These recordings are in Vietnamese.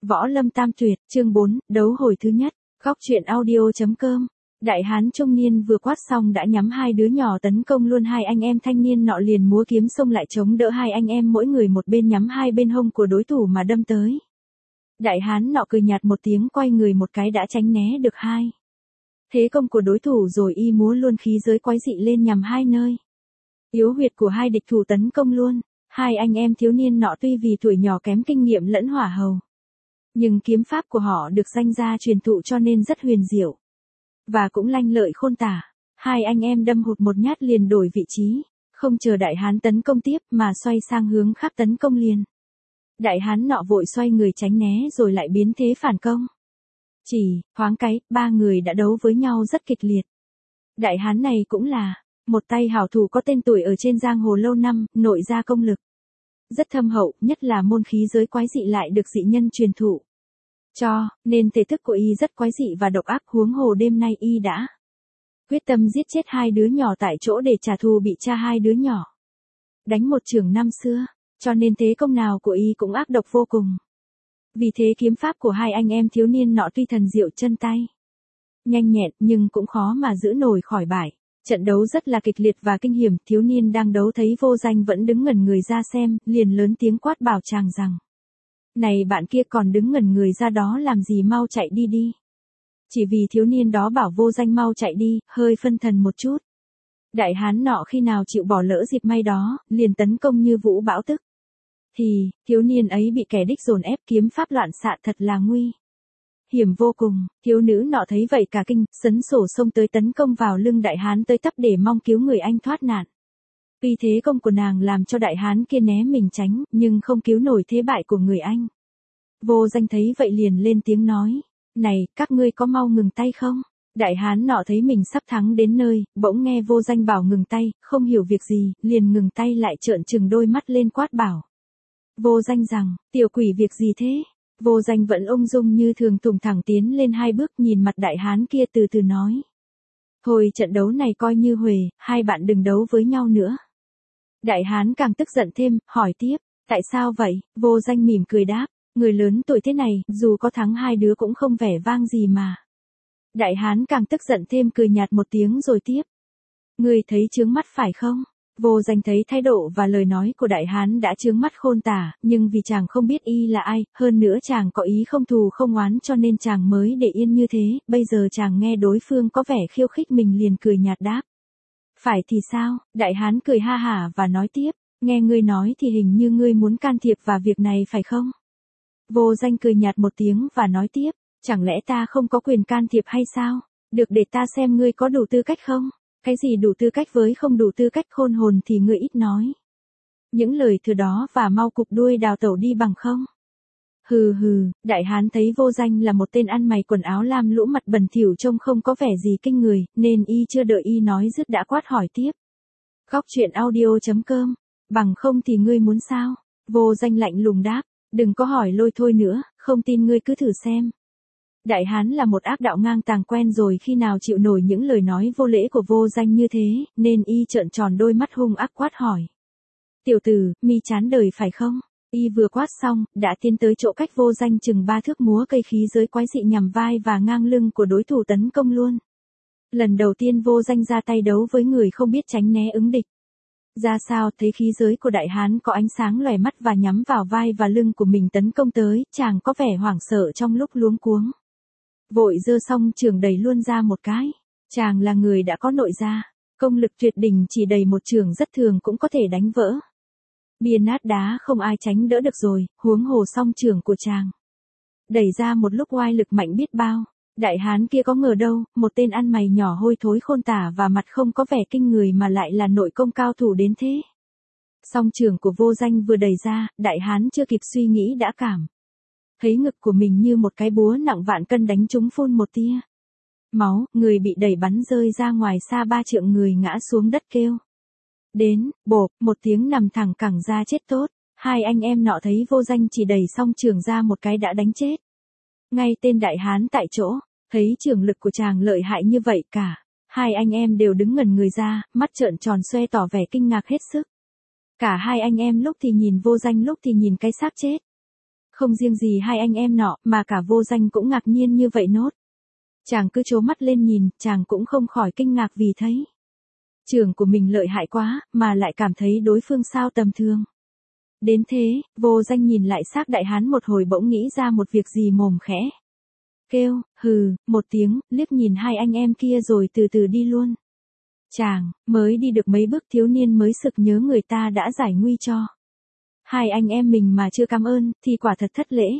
Võ Lâm Tam Tuyệt, chương 4, đấu hồi thứ nhất. Góc truyện audio.com. Đại hán trung niên vừa quát xong đã nhắm hai đứa nhỏ tấn công luôn hai anh em thanh niên nọ liền múa kiếm xông lại chống đỡ hai anh em mỗi người một bên nhắm hai bên hông của đối thủ mà đâm tới. Đại hán nọ cười nhạt một tiếng quay người một cái đã tránh né được hai thế công của đối thủ rồi y múa luôn khí giới quái dị lên nhằm hai nơi yếu huyệt của hai địch thủ tấn công luôn. Hai anh em thiếu niên nọ tuy vì tuổi nhỏ kém kinh nghiệm lẫn hỏa hầu, nhưng kiếm pháp của họ được danh gia truyền thụ cho nên rất huyền diệu, và cũng lanh lợi khôn tả. Hai anh em đâm hụt một nhát liền đổi vị trí, không chờ đại hán tấn công tiếp mà xoay sang hướng khác tấn công liền. Đại hán nọ vội xoay người tránh né rồi lại biến thế phản công. Chỉ thoáng cái, ba người đã đấu với nhau rất kịch liệt. Đại hán này cũng là một tay hảo thủ có tên tuổi ở trên giang hồ lâu năm, nội gia công lực rất thâm hậu, nhất là môn khí giới quái dị lại được dị nhân truyền thụ cho, nên thể thức của y rất quái dị và độc ác. Huống hồ đêm nay y đã quyết tâm giết chết hai đứa nhỏ tại chỗ để trả thù bị cha hai đứa nhỏ đánh một chưởng năm xưa, cho nên thế công nào của y cũng ác độc vô cùng. Vì thế kiếm pháp của hai anh em thiếu niên nọ tuy thần diệu chân tay nhanh nhẹn nhưng cũng khó mà giữ nổi khỏi bại. Trận đấu rất là kịch liệt và kinh hiểm, thiếu niên đang đấu thấy Vô Danh vẫn đứng ngẩn người ra xem, liền lớn tiếng quát bảo chàng rằng: "Này bạn kia còn đứng ngẩn người ra đó làm gì, mau chạy đi đi." Chỉ vì thiếu niên đó bảo Vô Danh mau chạy đi, hơi phân thần một chút. Đại hán nọ khi nào chịu bỏ lỡ dịp may đó, liền tấn công như vũ bão tức. Thì, thiếu niên ấy bị kẻ địch dồn ép, kiếm pháp loạn xạ thật là nguy hiểm vô cùng. Thiếu nữ nọ thấy vậy cả kinh, sấn sổ xông tới tấn công vào lưng đại hán tới tấp để mong cứu người anh thoát nạn. Vì thế công của nàng làm cho đại hán kia né mình tránh, nhưng không cứu nổi thế bại của người anh. Vô Danh thấy vậy liền lên tiếng nói: "Này, các ngươi có mau ngừng tay không?" Đại hán nọ thấy mình sắp thắng đến nơi, bỗng nghe Vô Danh bảo ngừng tay, không hiểu việc gì, liền ngừng tay lại trợn trừng đôi mắt lên quát bảo Vô Danh rằng: "Tiểu quỷ việc gì thế?" Vô Danh vẫn ung dung như thường thùng thẳng tiến lên hai bước nhìn mặt đại hán kia từ từ nói: "Thôi trận đấu này coi như huề, hai bạn đừng đấu với nhau nữa." Đại hán càng tức giận thêm, hỏi tiếp: "Tại sao vậy?" Vô Danh mỉm cười đáp: "Người lớn tuổi thế này, dù có thắng hai đứa cũng không vẻ vang gì mà." Đại hán càng tức giận thêm cười nhạt một tiếng rồi tiếp: "Ngươi thấy chướng mắt phải không?" Vô Danh thấy thái độ và lời nói của đại hán đã chướng mắt khôn tả, nhưng vì chàng không biết y là ai, hơn nữa chàng có ý không thù không oán cho nên chàng mới để yên như thế. Bây giờ chàng nghe đối phương có vẻ khiêu khích mình liền cười nhạt đáp: "Phải thì sao?" Đại hán cười ha hả và nói tiếp: "Nghe ngươi nói thì hình như ngươi muốn can thiệp vào việc này phải không?" Vô Danh cười nhạt một tiếng và nói tiếp: "Chẳng lẽ ta không có quyền can thiệp hay sao? Được, để ta xem ngươi có đủ tư cách không?" "Cái gì đủ tư cách với không đủ tư cách, khôn hồn thì ngươi ít nói những lời thừa đó và mau cụp đuôi đào tẩu đi bằng không." Hừ hừ, đại hán thấy Vô Danh là một tên ăn mày quần áo lam lũ mặt bẩn thỉu trông không có vẻ gì kinh người, nên y chưa đợi y nói dứt đã quát hỏi tiếp: "Góc truyện audio.com, bằng không thì ngươi muốn sao?" Vô Danh lạnh lùng đáp: "Đừng có hỏi lôi thôi nữa, không tin ngươi cứ thử xem." Đại hán là một ác đạo ngang tàng quen rồi, khi nào chịu nổi những lời nói vô lễ của Vô Danh như thế, nên y trợn tròn đôi mắt hung ác quát hỏi: "Tiểu tử, mi chán đời phải không?" Y vừa quát xong, đã tiến tới chỗ cách Vô Danh chừng 3 thước múa cây khí giới quái dị nhằm vai và ngang lưng của đối thủ tấn công luôn. Lần đầu tiên Vô Danh ra tay đấu với người không biết tránh né ứng địch ra sao, thấy khí giới của đại hán có ánh sáng lòe mắt và nhắm vào vai và lưng của mình tấn công tới, chàng có vẻ hoảng sợ trong lúc luống cuống. Vội giơ xong chưởng đẩy luôn ra một cái. Chàng là người đã có nội gia, công lực tuyệt đỉnh, chỉ đẩy một chưởng rất thường cũng có thể đánh vỡ bia nát đá, không ai tránh đỡ được rồi, huống hồ song chưởng của chàng đẩy ra một lúc oai lực mạnh biết bao. Đại hán kia có ngờ đâu, một tên ăn mày nhỏ hôi thối khôn tả và mặt không có vẻ kinh người mà lại là nội công cao thủ đến thế. Song chưởng của Vô Danh vừa đẩy ra, đại hán chưa kịp suy nghĩ đã cảm thấy ngực của mình như một cái búa nặng vạn cân đánh trúng, phun một tia máu, người bị đẩy bắn rơi ra ngoài xa 3 trượng, người ngã xuống đất kêu đến, bộp, một tiếng nằm thẳng cẳng ra chết tốt. Hai anh em nọ thấy Vô Danh chỉ đẩy xong chưởng ra một cái đã đánh chết ngay tên đại hán tại chỗ. Thấy chưởng lực của chàng lợi hại như vậy, cả hai anh em đều đứng ngẩn người ra, mắt trợn tròn xoe tỏ vẻ kinh ngạc hết sức. Cả hai anh em lúc thì nhìn Vô Danh lúc thì nhìn cái xác chết Không riêng gì hai anh em nọ, mà cả Vô Danh cũng ngạc nhiên như vậy nốt. Chàng cứ trố mắt lên nhìn, chàng cũng không khỏi kinh ngạc vì thấy trưởng của mình lợi hại quá, mà lại cảm thấy đối phương sao tầm thường. Đến thế, Vô Danh nhìn lại xác đại hán một hồi bỗng nghĩ ra một việc gì mồm khẽ. Kêu, hừ, một tiếng, liếc nhìn hai anh em kia rồi từ từ đi luôn. Chàng, mới đi được mấy bước thiếu niên mới sực nhớ người ta đã giải nguy cho. Hai anh em mình mà chưa cảm ơn, thì quả thật thất lễ.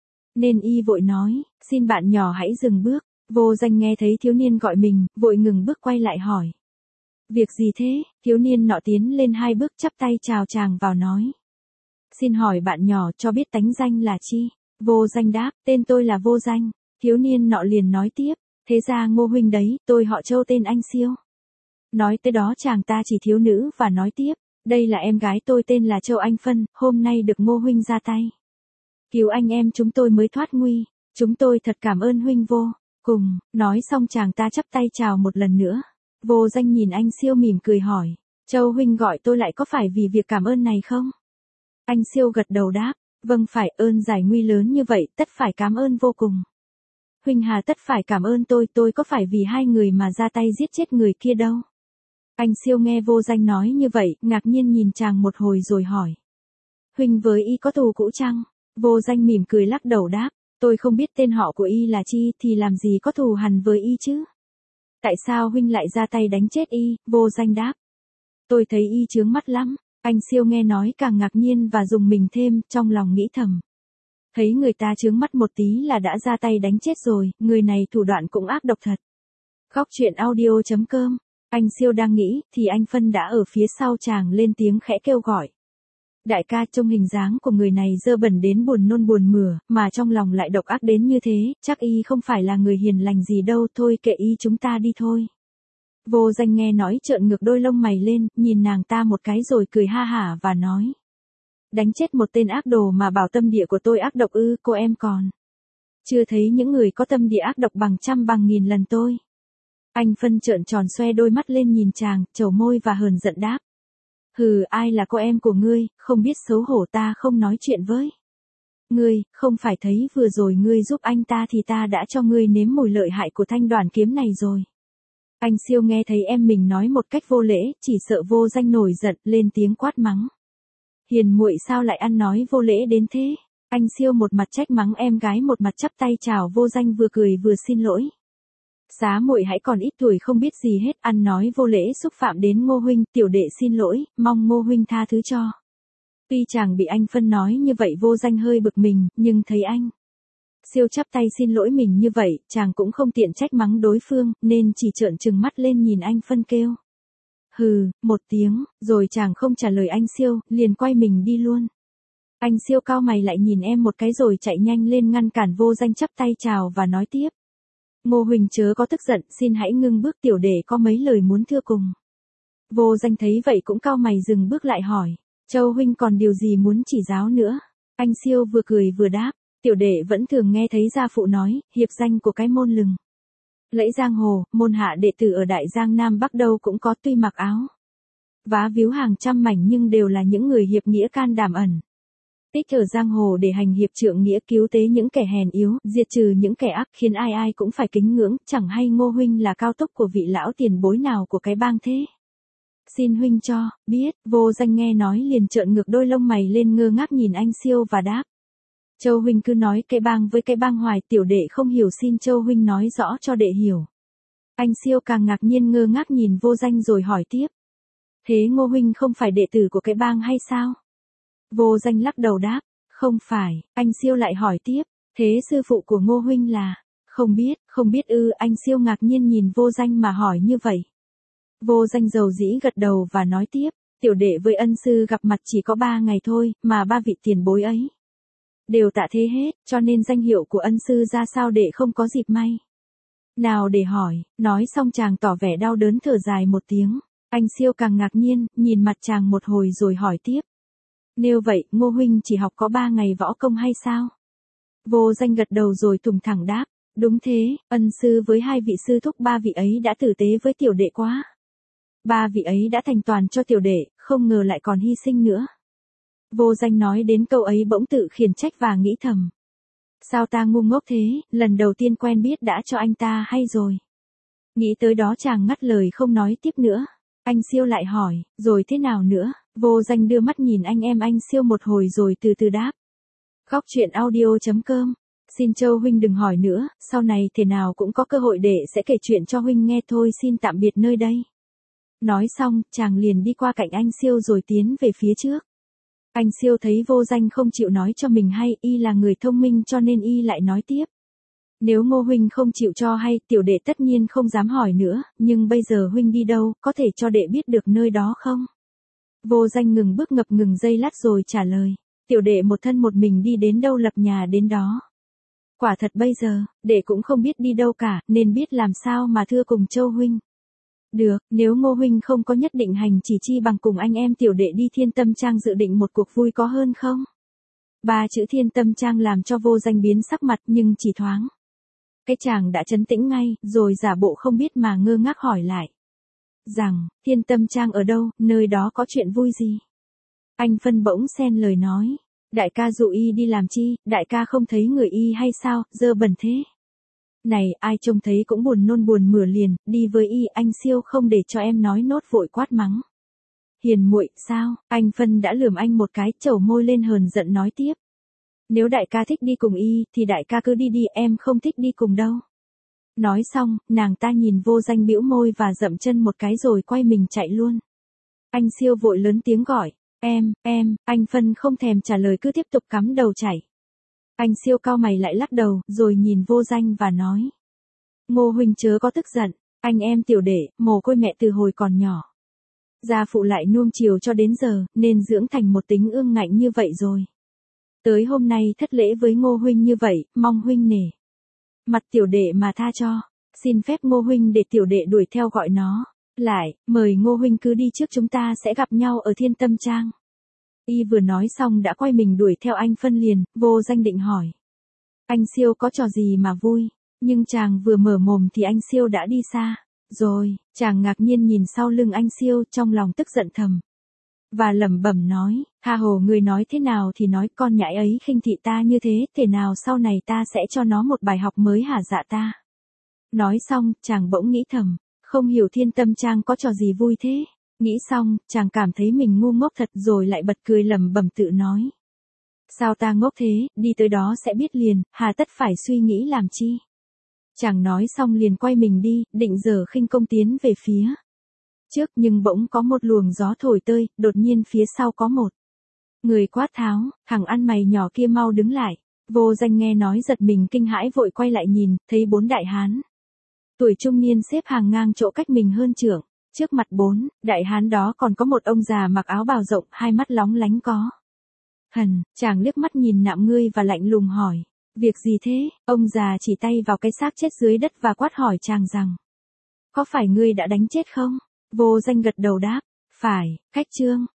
Nên y vội nói, xin bạn nhỏ hãy dừng bước. Vô Danh nghe thấy thiếu niên gọi mình, vội ngừng bước quay lại hỏi. Việc gì thế? Thiếu niên nọ tiến lên hai bước chắp tay chào chàng vào nói. Xin hỏi bạn nhỏ cho biết tánh danh là chi? Vô Danh đáp, tên tôi là Vô Danh. Thiếu niên nọ liền nói tiếp, thế ra Ngô huynh đấy, tôi họ Châu tên anh Siêu. Nói tới đó chàng ta chỉ thiếu nữ và nói tiếp, đây là em gái tôi tên là Châu Anh Phân, hôm nay được Ngô huynh ra tay cứu anh em chúng tôi mới thoát nguy, chúng tôi thật cảm ơn huynh vô cùng. Nói xong chàng ta chắp tay chào một lần nữa. Vô Danh nhìn anh Siêu mỉm cười hỏi, Châu huynh gọi tôi lại có phải vì việc cảm ơn này không? Anh Siêu gật đầu đáp, vâng phải, ơn giải nguy lớn như vậy, tất phải cảm ơn vô cùng. Huynh hà tất phải cảm ơn tôi có phải vì hai người mà ra tay giết chết người kia đâu. Anh Siêu nghe Vô Danh nói như vậy, ngạc nhiên nhìn chàng một hồi rồi hỏi. Huynh với y có thù cũ chăng? Vô Danh mỉm cười lắc đầu đáp, tôi không biết tên họ của y là chi thì làm gì có thù hằn với y chứ. Tại sao huynh lại ra tay đánh chết y? Vô Danh đáp. Tôi thấy y chướng mắt lắm. Anh Siêu nghe nói càng ngạc nhiên và dùng mình thêm, trong lòng nghĩ thầm. Thấy người ta chướng mắt một tí là đã ra tay đánh chết rồi, người này thủ đoạn cũng ác độc thật. Góc truyện audio.com. Anh Siêu đang nghĩ, thì anh Phân đã ở phía sau chàng lên tiếng khẽ kêu gọi. Đại ca, trông hình dáng của người này dơ bẩn đến buồn nôn buồn mửa, mà trong lòng lại độc ác đến như thế, chắc y không phải là người hiền lành gì đâu, thôi kệ y chúng ta đi thôi. Vô Danh nghe nói trợn ngược đôi lông mày lên, nhìn nàng ta một cái rồi cười ha hả và nói. Đánh chết một tên ác đồ mà bảo tâm địa của tôi ác độc ư, cô em còn chưa thấy những người có tâm địa ác độc bằng trăm bằng nghìn lần tôi. Anh Phân trợn tròn xoe đôi mắt lên nhìn chàng, trầu môi và hờn giận đáp. Hừ, ai là cô em của ngươi, không biết xấu hổ ta không nói chuyện với ngươi, không phải thấy vừa rồi ngươi giúp anh ta thì ta đã cho ngươi nếm mùi lợi hại của thanh đoàn kiếm này rồi. Anh Siêu nghe thấy em mình nói một cách vô lễ, chỉ sợ Vô Danh nổi giận, lên tiếng quát mắng. Hiền muội sao lại ăn nói vô lễ đến thế? Anh Siêu một mặt trách mắng em gái một mặt chắp tay chào Vô Danh vừa cười vừa xin lỗi. Giá muội hãy còn ít tuổi không biết gì hết, ăn nói vô lễ xúc phạm đến Ngô huynh, tiểu đệ xin lỗi, mong Ngô huynh tha thứ cho. Tuy chàng bị anh Phân nói như vậy Vô Danh hơi bực mình, nhưng thấy anh Siêu chắp tay xin lỗi mình như vậy, chàng cũng không tiện trách mắng đối phương, nên chỉ trợn trừng mắt lên nhìn anh Phân kêu. Hừ, một tiếng, rồi chàng không trả lời anh Siêu, liền quay mình đi luôn. Anh Siêu cau mày lại nhìn em một cái rồi chạy nhanh lên ngăn cản Vô Danh chắp tay chào và nói tiếp. Ngô huynh chớ có tức giận, xin hãy ngưng bước, tiểu đệ có mấy lời muốn thưa cùng. Vô Danh thấy vậy cũng cau mày dừng bước lại hỏi, Châu huynh còn điều gì muốn chỉ giáo nữa? Anh Siêu vừa cười vừa đáp, tiểu đệ vẫn thường nghe thấy gia phụ nói, hiệp danh của cái môn lừng lẫy giang hồ, môn hạ đệ tử ở Đại Giang Nam Bắc đâu cũng có, tuy mặc áo vá víu hàng trăm mảnh nhưng đều là những người hiệp nghĩa can đảm ẩn tích ở giang hồ để hành hiệp trượng nghĩa, cứu tế những kẻ hèn yếu, diệt trừ những kẻ ác, khiến ai ai cũng phải kính ngưỡng, chẳng hay Ngô huynh là cao túc của vị lão tiền bối nào của cái bang thế? Xin huynh cho biết. Vô Danh nghe nói liền trợn ngược đôi lông mày lên ngơ ngác nhìn anh Siêu và đáp. Châu huynh cứ nói cái bang với cái bang hoài, tiểu đệ không hiểu, xin Châu huynh nói rõ cho đệ hiểu. Anh Siêu càng ngạc nhiên ngơ ngác nhìn Vô Danh rồi hỏi tiếp. Thế Ngô huynh không phải đệ tử của cái bang hay sao? Vô Danh lắc đầu đáp, không phải. Anh Siêu lại hỏi tiếp, thế sư phụ của Ngô huynh là? Không biết ư? Anh Siêu ngạc nhiên nhìn Vô Danh mà hỏi như vậy. Vô Danh dầu dĩ gật đầu và nói tiếp, tiểu đệ với ân sư gặp mặt chỉ có 3 ngày thôi, mà 3 vị tiền bối ấy đều tạ thế hết, cho nên danh hiệu của ân sư ra sao đệ không có dịp may nào để hỏi. Nói xong chàng tỏ vẻ đau đớn thở dài một tiếng. Anh Siêu càng ngạc nhiên, nhìn mặt chàng một hồi rồi hỏi tiếp. Nếu vậy, Ngô huynh chỉ học có 3 ngày võ công hay sao? Vô Danh gật đầu rồi thùng thẳng đáp, đúng thế, ân sư với 2 vị sư thúc 3 vị ấy đã tử tế với tiểu đệ quá. 3 vị ấy đã thành toàn cho tiểu đệ, không ngờ lại còn hy sinh nữa. Vô Danh nói đến câu ấy bỗng tự khiển trách và nghĩ thầm. Sao ta ngu ngốc thế, lần đầu tiên quen biết đã cho anh ta hay rồi. Nghĩ tới đó chàng ngắt lời không nói tiếp nữa. Anh Siêu lại hỏi, rồi thế nào nữa? Vô Danh đưa mắt nhìn anh Siêu một hồi rồi từ từ đáp. Góc truyện audio.com. Xin Châu huynh đừng hỏi nữa, sau này thế nào cũng có cơ hội để sẽ kể chuyện cho huynh nghe thôi, xin tạm biệt nơi đây. Nói xong, chàng liền đi qua cạnh anh Siêu rồi tiến về phía trước. Anh Siêu thấy Vô Danh không chịu nói cho mình hay, y là người thông minh cho nên y lại nói tiếp. Nếu Ngô huynh không chịu cho hay, tiểu đệ tất nhiên không dám hỏi nữa, nhưng bây giờ huynh đi đâu, có thể cho đệ biết được nơi đó không? Vô Danh ngừng bước ngập ngừng giây lát rồi trả lời. Tiểu đệ một thân một mình đi đến đâu lập nhà đến đó. Quả thật bây giờ, đệ cũng không biết đi đâu cả, nên biết làm sao mà thưa cùng Châu huynh. Được, nếu Ngô huynh không có nhất định hành chỉ chi bằng cùng anh em tiểu đệ đi Thiên Tâm Trang dự định một cuộc vui có hơn không? Ba chữ Thiên Tâm Trang làm cho Vô Danh biến sắc mặt nhưng chỉ thoáng. Cái chàng đã trấn tĩnh ngay, rồi giả bộ không biết mà ngơ ngác hỏi lại. Rằng, Thiên Tâm Trang ở đâu, nơi đó có chuyện vui gì? Anh Phân bỗng xen lời nói. Đại ca dụ y đi làm chi, đại ca không thấy người y hay sao, dơ bẩn thế. Này, ai trông thấy cũng buồn nôn buồn mửa liền, đi với y, anh Siêu không để cho em nói nốt vội quát mắng. Hiền muội, sao? Anh Phân đã lườm anh một cái, trẩu môi lên hờn giận nói tiếp. Nếu đại ca thích đi cùng y, thì đại ca cứ đi đi, em không thích đi cùng đâu. Nói xong, nàng ta nhìn Vô Danh bĩu môi và dậm chân một cái rồi quay mình chạy luôn. Anh Siêu vội lớn tiếng gọi. Em, anh Phân không thèm trả lời cứ tiếp tục cắm đầu chạy. Anh Siêu cau mày lại lắc đầu, rồi nhìn Vô Danh và nói. Ngô huynh chớ có tức giận, anh em tiểu đệ, mồ côi mẹ từ hồi còn nhỏ. Gia phụ lại nuông chiều cho đến giờ, nên dưỡng thành một tính ương ngạnh như vậy rồi. Tới hôm nay thất lễ với Ngô huynh như vậy, mong huynh nể mặt tiểu đệ mà tha cho. Xin phép Ngô huynh để tiểu đệ đuổi theo gọi nó. Lại, mời Ngô huynh cứ đi trước, chúng ta sẽ gặp nhau ở Thiên Tâm Trang. Y vừa nói xong đã quay mình đuổi theo anh Phân liền. Vô Danh định hỏi. Anh Siêu có trò gì mà vui? Nhưng chàng vừa mở mồm thì anh Siêu đã đi xa. Rồi, chàng ngạc nhiên nhìn sau lưng anh Siêu trong lòng tức giận thầm. Và lẩm bẩm nói, hà hồ người nói thế nào thì nói, con nhãi ấy khinh thị ta như thế, thế nào sau này ta sẽ cho nó một bài học mới hả dạ ta. Nói xong, chàng bỗng nghĩ thầm, không hiểu Thiên Tâm Trang có trò gì vui thế. Nghĩ xong, chàng cảm thấy mình ngu ngốc thật rồi lại bật cười lẩm bẩm tự nói. Sao ta ngốc thế, đi tới đó sẽ biết liền, hà tất phải suy nghĩ làm chi. Chàng nói xong liền quay mình đi, định giở khinh công tiến về phía trước, nhưng bỗng có một luồng gió thổi tơi, đột nhiên phía sau có một người quát tháo, thằng ăn mày nhỏ kia mau đứng lại. Vô Danh nghe nói giật mình kinh hãi vội quay lại nhìn, thấy 4 đại hán tuổi trung niên xếp hàng ngang chỗ cách mình hơn chưởng. Trước mặt 4 đại hán đó còn có một ông già mặc áo bào rộng, hai mắt lóng lánh có hằn. Chàng liếc mắt nhìn Nạm Ngươi và lạnh lùng hỏi, việc gì thế? Ông già chỉ tay vào cái xác chết dưới đất và quát hỏi chàng rằng, có phải ngươi đã đánh chết không? Vô Danh gật đầu đáp, phải, khách trương.